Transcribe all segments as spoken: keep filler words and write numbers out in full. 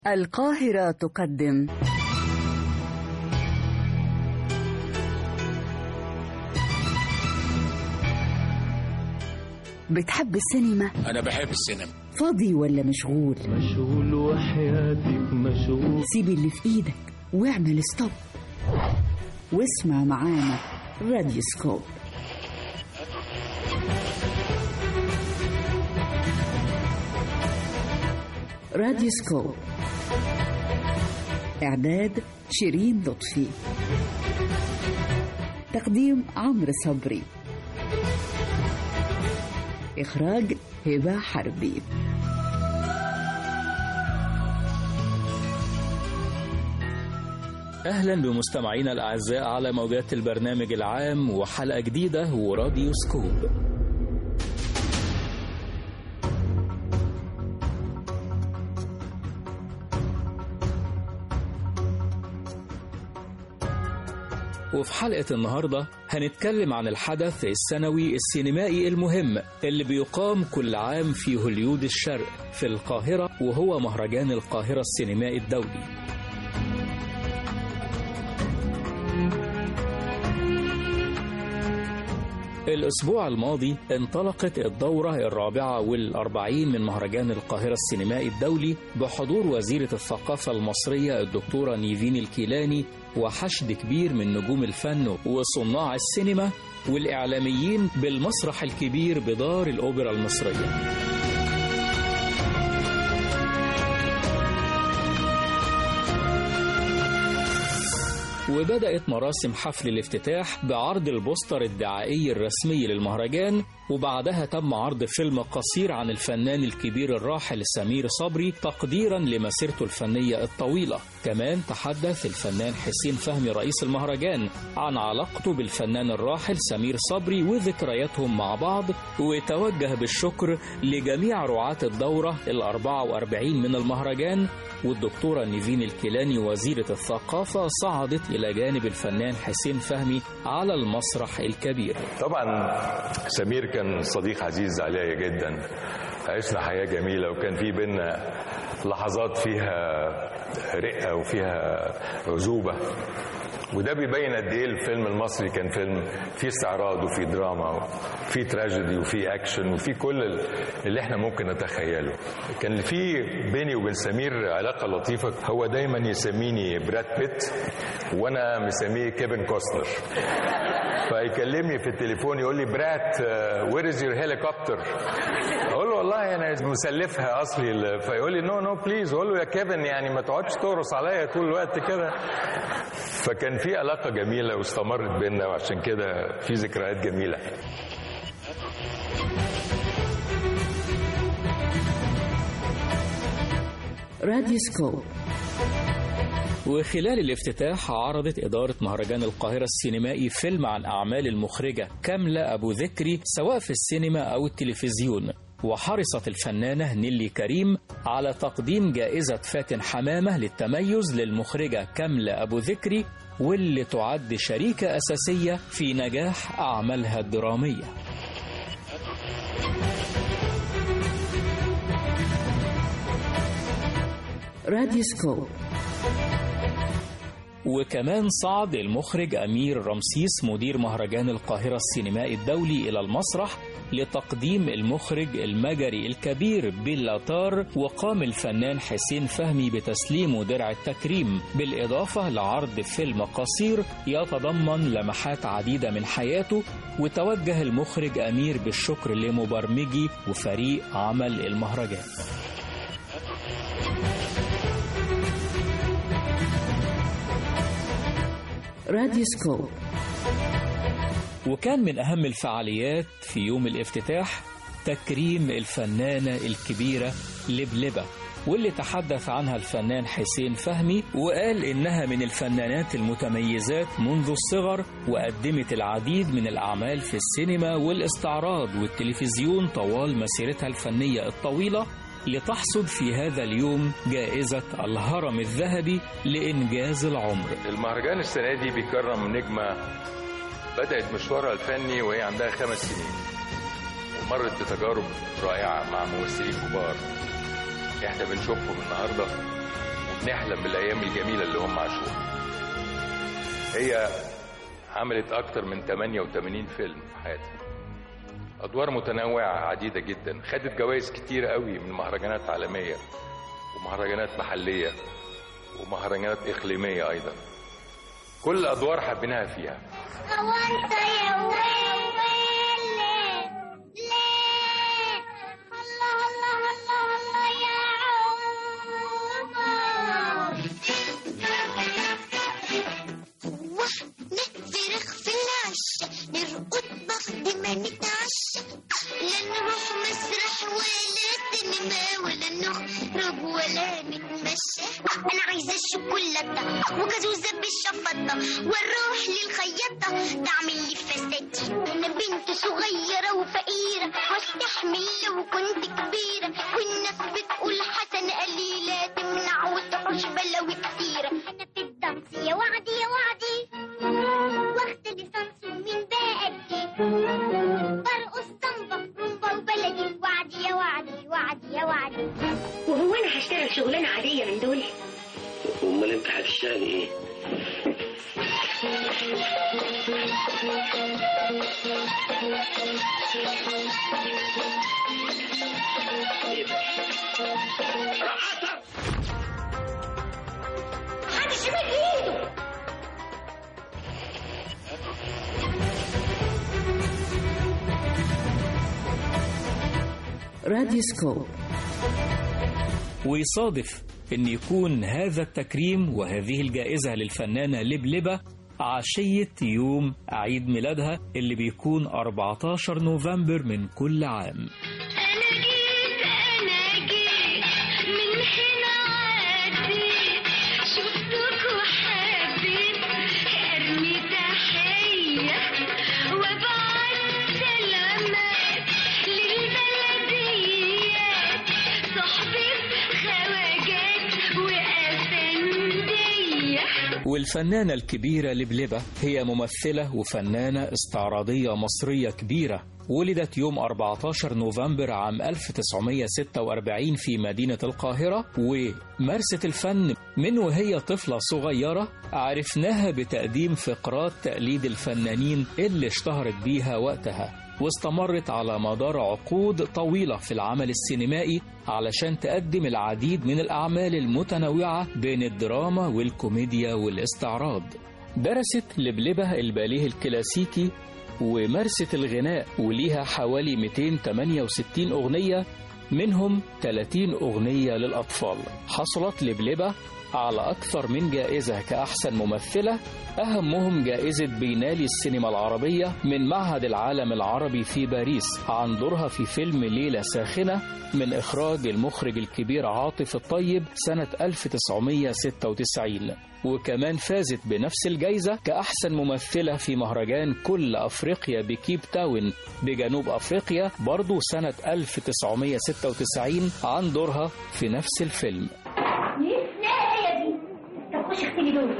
القاهرة تقدم بتحب السينما؟ أنا بحب السينما. فاضي ولا مشغول؟ مشغول وحياتك مشغول. سيب اللي في إيدك واعمل ستوب واسمع معانا راديو سكوب. راديو سكوب، إعداد شيرين لطفي، تقديم عمرو صبري، إخراج هبة حربي. أهلا بمستمعينا الأعزاء على موجات البرنامج العام وحلقة جديدة وراديو سكوب. وفي حلقة النهاردة هنتكلم عن الحدث السنوي السينمائي المهم اللي بيقام كل عام في هوليود الشرق في القاهرة، وهو مهرجان القاهرة السينمائي الدولي. الأسبوع الماضي انطلقت الدورة الرابعة والأربعين من مهرجان القاهرة السينمائي الدولي بحضور وزيرة الثقافة المصرية الدكتورة نيفين الكيلاني وحشد كبير من نجوم الفن وصناع السينما والإعلاميين بالمسرح الكبير بدار الأوبرا المصرية. وبدأت مراسم حفل الافتتاح بعرض البوستر الدعائي الرسمي للمهرجان، وبعدها تم عرض فيلم قصير عن الفنان الكبير الراحل سمير صبري تقديرا لمسيرته الفنية الطويلة. كمان تحدث الفنان حسين فهمي رئيس المهرجان عن علاقته بالفنان الراحل سمير صبري وذكرياتهم مع بعض، وتوجه بالشكر لجميع رعاة الدورة الأربعة وأربعين من المهرجان. والدكتورة نيفين الكيلاني وزيرة الثقافة صعدت إلى جانب الفنان حسين فهمي على المسرح الكبير. طبعا سمير كان صديق عزيز عليا جدا، عشنا حياة جميلة وكان في بينا لحظات فيها رقة وفيها عزوبة، وده بيبين قد ايه الفيلم المصري كان فيلم فيه استعراض وفيه دراما وفيه تراجيدي وفيه اكشن وفيه كل اللي احنا ممكن نتخيله. كان في بيني وبين سمير علاقه لطيفه، هو دايما يسميني براد بيت وانا مسميه كيفن كوستنر، فيكلمني في التليفون يقول لي برات وير از يور هيليكوبتر، اقول له والله انا مسلفها اصلي، فيقول لي نو نو بليز، اقول له يا كيفن يعني ما تقعدش تقرص عليا طول الوقت كده. فكان في علاقة جميلة واستمرت بيننا، وعشان كده في ذكريات جميلة. راديو سكوب. وخلال الافتتاح عرضت إدارة مهرجان القاهرة السينمائي فيلم عن أعمال المخرجة كاملة أبو ذكري سواء في السينما أو التلفزيون، وحرصت الفنانة نيلي كريم على تقديم جائزة فاتن حمامة للتميز للمخرجة كاملة أبو ذكري، واللي تعد شريكة أساسية في نجاح أعمالها الدرامية. راديو سكوب. وكمان صعد المخرج أمير رمسيس مدير مهرجان القاهرة السينمائي الدولي إلى المسرح لتقديم المخرج المجري الكبير بيلاتار، وقام الفنان حسين فهمي بتسليمه درع التكريم، بالإضافة لعرض فيلم قصير يتضمن لمحات عديدة من حياته. وتوجه المخرج أمير بالشكر لمبرمجي وفريق عمل المهرجان. راديو سكوب. وكان من أهم الفعاليات في يوم الافتتاح تكريم الفنانة الكبيرة لبلبة، واللي تحدث عنها الفنان حسين فهمي وقال إنها من الفنانات المتميزات منذ الصغر، وقدمت العديد من الأعمال في السينما والاستعراض والتلفزيون طوال مسيرتها الفنية الطويلة، لتحصد في هذا اليوم جائزة الهرم الذهبي لإنجاز العمر. المهرجان السنة دي بيكرم نجمة بدأت مشوارها الفني وهي عندها خمس سنين، ومرت بتجارب رائعة مع ممثلين كبار احنا بنشوفهم النهارده نحلم بالأيام الجميلة اللي هم عاشوها. هي عملت أكتر من ثمانية وثمانين فيلم في حياتها، أدوار متنوعة عديدة جدا، خدت جوائز كتير قوي من مهرجانات عالمية ومهرجانات محلية ومهرجانات إقليمية أيضا. كل الأدوار حبيناها فيها. أوانت يا ويلي ليه الله الله الله الله يا عمر نفرخ في العشة نرقد بعد ما نتعشى لا نروح مسرح ولا سينما ولا نخرج ولا نتمشى. أنا عايزة الشوكولاتة وجازوزة بالشفطة ونروح للخياطة تعمل لي فساتين. أنا بنت صغيرة وفقيرة واستحمل لو كنت كبيرة والناس بتقول حسنة قليلة تمنع وتحوش بلاوي كتيرة. أنا في الدنس يا وعدي يا وعدي واخد ليسانس ومين بقى قدي برقص سامبا رومبا وبلدي وعدي يا وعدي وعدي يا وعدي. وهو انا هشتغل شغلانه عاديه من دول؟ امال انت هتشتغلي ايه؟ رقصة محدش يمد ايده. راديوسكوب. ويصادف أن يكون هذا التكريم وهذه الجائزة للفنانة لبلبة عشية يوم عيد ميلادها اللي بيكون أربعة عشر نوفمبر من كل عام. أنا جيت أنا جيت من هنا عديت شفتك وحبيت أرمي تحية وبعد سلامات للبلديات صحبة خواجات وأفندية. والفنانة الكبيرة لبلبة هي ممثلة وفنانة استعراضية مصرية كبيرة، ولدت يوم أربعة عشر نوفمبر عام ألف وتسعمائة وستة وأربعين في مدينة القاهرة، ومارست الفن من وهي طفلة صغيرة. عرفناها بتقديم فقرات تقليد الفنانين اللي اشتهرت بيها وقتها، واستمرت على مدار عقود طويلة في العمل السينمائي علشان تقدم العديد من الأعمال المتنوعة بين الدراما والكوميديا والاستعراض. درست لبلبة الباليه الكلاسيكي ومارست الغناء، وليها حوالي مئتين وثمانية وستين أغنية، منهم ثلاثين أغنية للأطفال. حصلت لبلبة على أكثر من جائزة كأحسن ممثلة، أهمهم جائزة بينالي السينما العربية من معهد العالم العربي في باريس عن دورها في فيلم ليلة ساخنة من إخراج المخرج الكبير عاطف الطيب سنة ألف وتسعمائة وستة وتسعين. وكمان فازت بنفس الجائزة كأحسن ممثلة في مهرجان كل أفريقيا بكيب تاون بجنوب أفريقيا برضو سنة ألف وتسعمائة وستة وتسعين عن دورها في نفس الفيلم. خش اختي دول.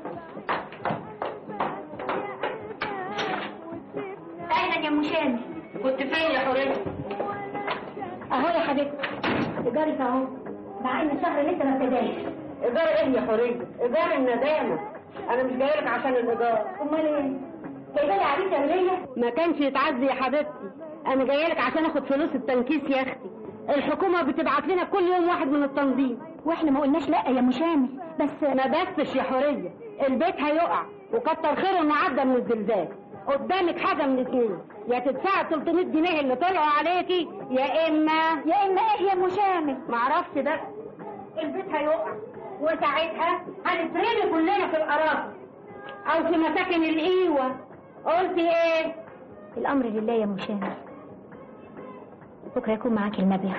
اهلا يا مشامي. كنت فين يا حوريه؟ اهو يا حبيبتي ايجارك اهو، مع ان الشهر لسه ما ابتداش. ايجار ايه يا حوريه؟ ايجار الندامه. انا مش جايلك عشان الايجار. امال ايه؟ جايبالي عريس وليه؟ ما كانش يتعدي يا حبيبتي، انا جايلك عشان اخد فلوس التنكيس يا اختي. الحكومه بتبعت لنا كل يوم واحد من التنظيم واحنا ما قلناش لا يا مشامي. بس ما بسش يا حوريه، البيت هيقع وكتر خيره انه عدى من الزلزال. قدامك حاجه من الاثنين، يا تدفعي ثلاثمائة جنيه اللي طلعوا عليكي يا اما يا اما ايه يا مشامي؟ معرفش بقى. البيت هيقع وساعتها هنترمي كلنا في الاراضي او في مساكن الايوه. قلتي ايه؟ الامر لله يا مشامي، بكره يكون معاكي المبلغ.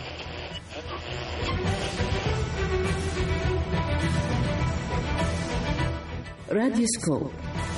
راديوسكوب.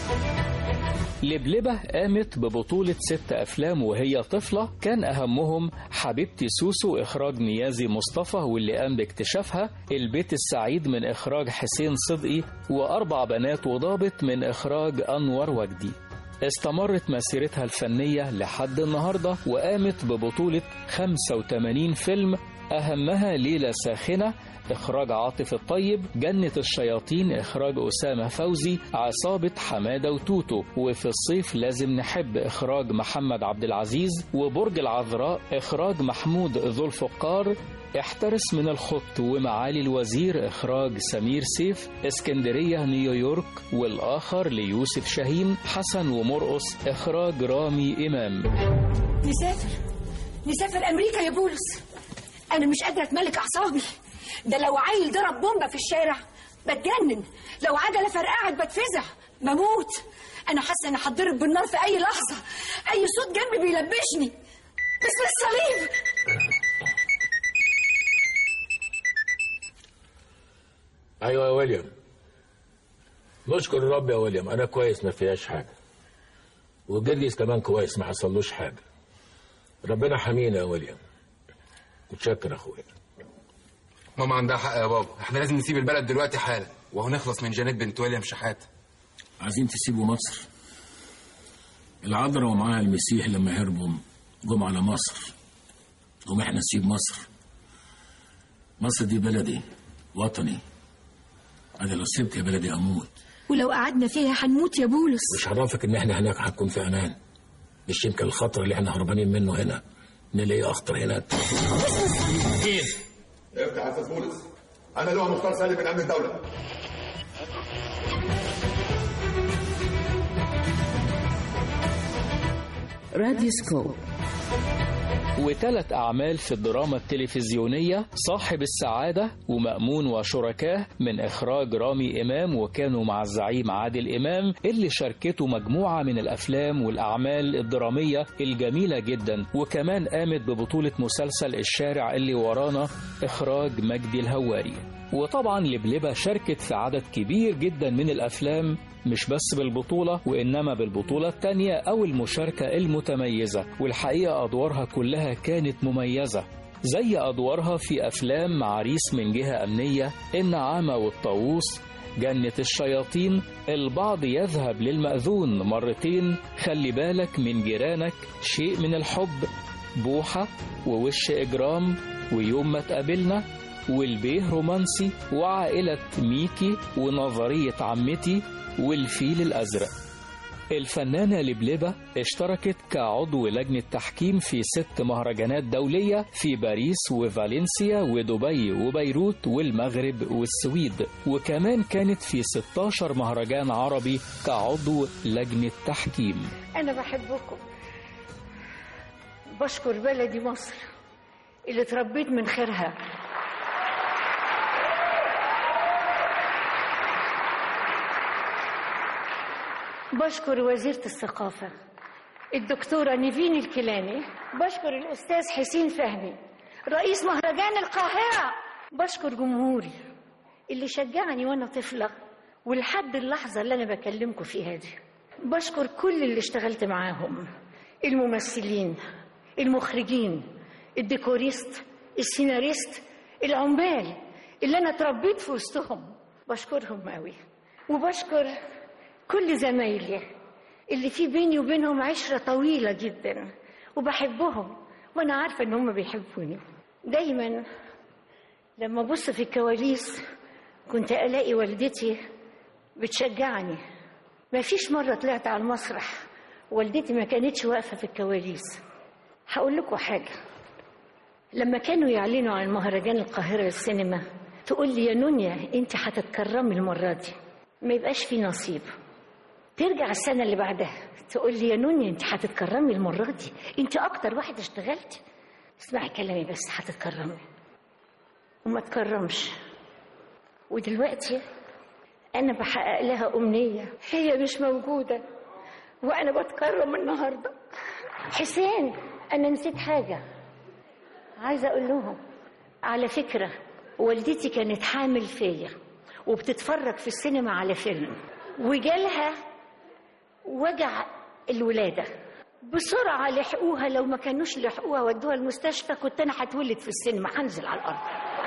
لبلبة قامت ببطولة ست أفلام وهي طفلة، كان أهمهم حبيبتي سوسو إخراج نيازي مصطفى واللي قام باكتشافها، البيت السعيد من إخراج حسين صدقي، وأربع بنات وضابط من إخراج أنور وجدي. استمرت مسيرتها الفنية لحد النهاردة وقامت ببطولة خمسة وثمانين فيلم أهمها ليلة ساخنة إخراج عاطف الطيب، جنة الشياطين إخراج أسامة فوزي، عصابة حمادة وتوتو، وفي الصيف لازم نحب إخراج محمد عبد العزيز، وبرج العذراء إخراج محمود ذو الفقار، احترس من الخط ومعالي الوزير إخراج سمير سيف، اسكندرية نيويورك والآخر ليوسف شاهين، حسن ومرقص إخراج رامي إمام. نسافر نسافر أمريكا يا بولس، أنا مش قادرة أتملك أعصابي. ده لو عيل ضرب بومبة في الشارع بتجنن، لو عجلة فرقعت بتفزع بموت. أنا حاسة أنا هتضرب بالنار في أي لحظة، أي صوت جنبي بيلبشني. باسم الصليب. ايوه يا ويليام، نشكر الرب يا ويليام، انا كويس ما فيهاش حاجه، وجرجس كمان كويس ما حصلوش حاجه. ربنا حمينا يا ويليام. متشكر يا اخويا. ماما عندها حق يا بابا، احنا لازم نسيب البلد دلوقتي حالا وهنخلص من جانيت بنت ويليام شحاته. عايزين تسيبوا مصر؟ العذراء ومعاها المسيح لما هربوا جم على مصر، قوم احنا نسيب مصر؟ مصر دي بلدي وطني، انا لو سبت يا بلدي اموت. ولو قعدنا فيها هنموت يا بولس. مش عرفك ان احنا هناك هتكون في امان؟ مش يمكن الخطر اللي احنا هربانين منه هنا نلاقيه اخطر هناك؟ مين؟ افتح يا استاذ بولس، انا لواء مختار سالم من امن الدوله. راديوسكوب وثلاث أعمال في الدراما التلفزيونية، صاحب السعادة ومأمون وشركاه من إخراج رامي إمام، وكانوا مع الزعيم عادل إمام اللي شاركته مجموعة من الأفلام والأعمال الدرامية الجميلة جدا، وكمان قامت ببطولة مسلسل الشارع اللي ورانا إخراج مجدي الهواري. وطبعا لبلبة شاركت في عدد كبير جدا من الأفلام، مش بس بالبطولة وإنما بالبطولة التانية أو المشاركة المتميزة، والحقيقة أدوارها كلها كانت مميزة، زي أدوارها في أفلام عريس من جهة أمنية، النعامة والطاووس، جنة الشياطين، البعض يذهب للمأذون مرتين، خلي بالك من جيرانك، شيء من الحب، بوحة، ووش إجرام، ويوم ما تقابلنا، والبيه رومانسي، وعائلة ميكي، ونظرية عمتي، والفيل الأزرق. الفنانة لبلبة اشتركت كعضو لجنة تحكيم في ست مهرجانات دولية في باريس وفالنسيا ودبي وبيروت والمغرب والسويد، وكمان كانت في ستاشر مهرجان عربي كعضو لجنة تحكيم. أنا بحبكم، بشكر بلدي مصر اللي اتربيت من خيرها. بشكر وزيرة الثقافة الدكتورة نيفين الكيلاني، بشكر الأستاذ حسين فهمي رئيس مهرجان القاهرة، بشكر جمهوري اللي شجعني وأنا طفلة ولحد اللحظة اللي أنا بكلمكم فيها دي. بشكر كل اللي اشتغلت معاهم، الممثلين، المخرجين، الديكوريست، السيناريست، العمال اللي أنا اتربيت في وسطهم، بشكرهم قوي. وبشكر كل زمايلي اللي في بيني وبينهم عشرة طويلة جدا، وبحبهم وأنا عارفة إن هم بيحبوني. دايما لما أبص في الكواليس كنت ألاقي والدتي بتشجعني. ما فيش مرة طلعت على المسرح والدتي ما كانتش واقفة في الكواليس. هقول لكم حاجة، لما كانوا يعلنوا عن مهرجان القاهرة للسينما تقول لي يا نونيا انت هتتكرمي المرة دي، ما يبقاش في نصيب. ترجع السنة اللي بعدها تقول لي يا نونيا انت هتتكرمي المرة دي، انت اكتر واحدة اشتغلتي، اسمعي كلامي بس هتتكرمي. وما تكرمش. ودلوقتي انا بحقق لها امنية هي مش موجودة وانا بتكرم النهاردة. حسين انا نسيت حاجة عايزة اقول لهم، على فكرة والدتي كانت حامل فيا وبتتفرج في السينما على فيلم وجالها وجع الولادة، بسرعة لحقوها، لو ما كانوش لحقوها ودوها المستشفى كنت أنا هتولد في السينما هنزل على الأرض.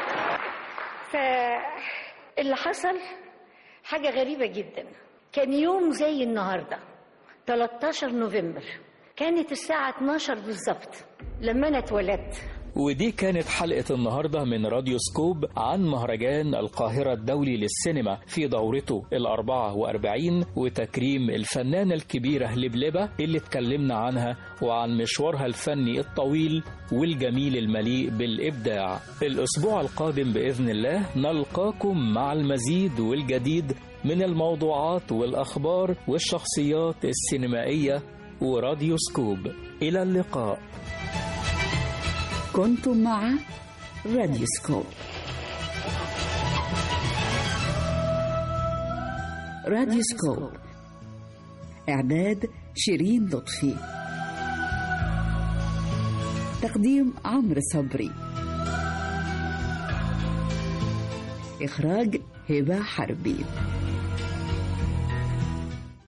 فاللي حصل حاجة غريبة جدا، كان يوم زي النهاردة ثلاثة عشر نوفمبر، كانت الساعة اتناشر بالظبط لما أنا اتولدت، ودي كانت حلقة النهاردة من راديو سكوب عن مهرجان القاهرة الدولي للسينما في دورته الأربعة وأربعين وتكريم الفنانة الكبيرة لبلبة اللي اتكلمنا عنها وعن مشوارها الفني الطويل والجميل المليء بالإبداع. الأسبوع القادم بإذن الله نلقاكم مع المزيد والجديد من الموضوعات والأخبار والشخصيات السينمائية وراديو سكوب. إلى اللقاء. كنتم مع راديو سكوب. راديو سكوب إعداد شيرين لطفي، تقديم عمرو صبري، إخراج هبة حربي.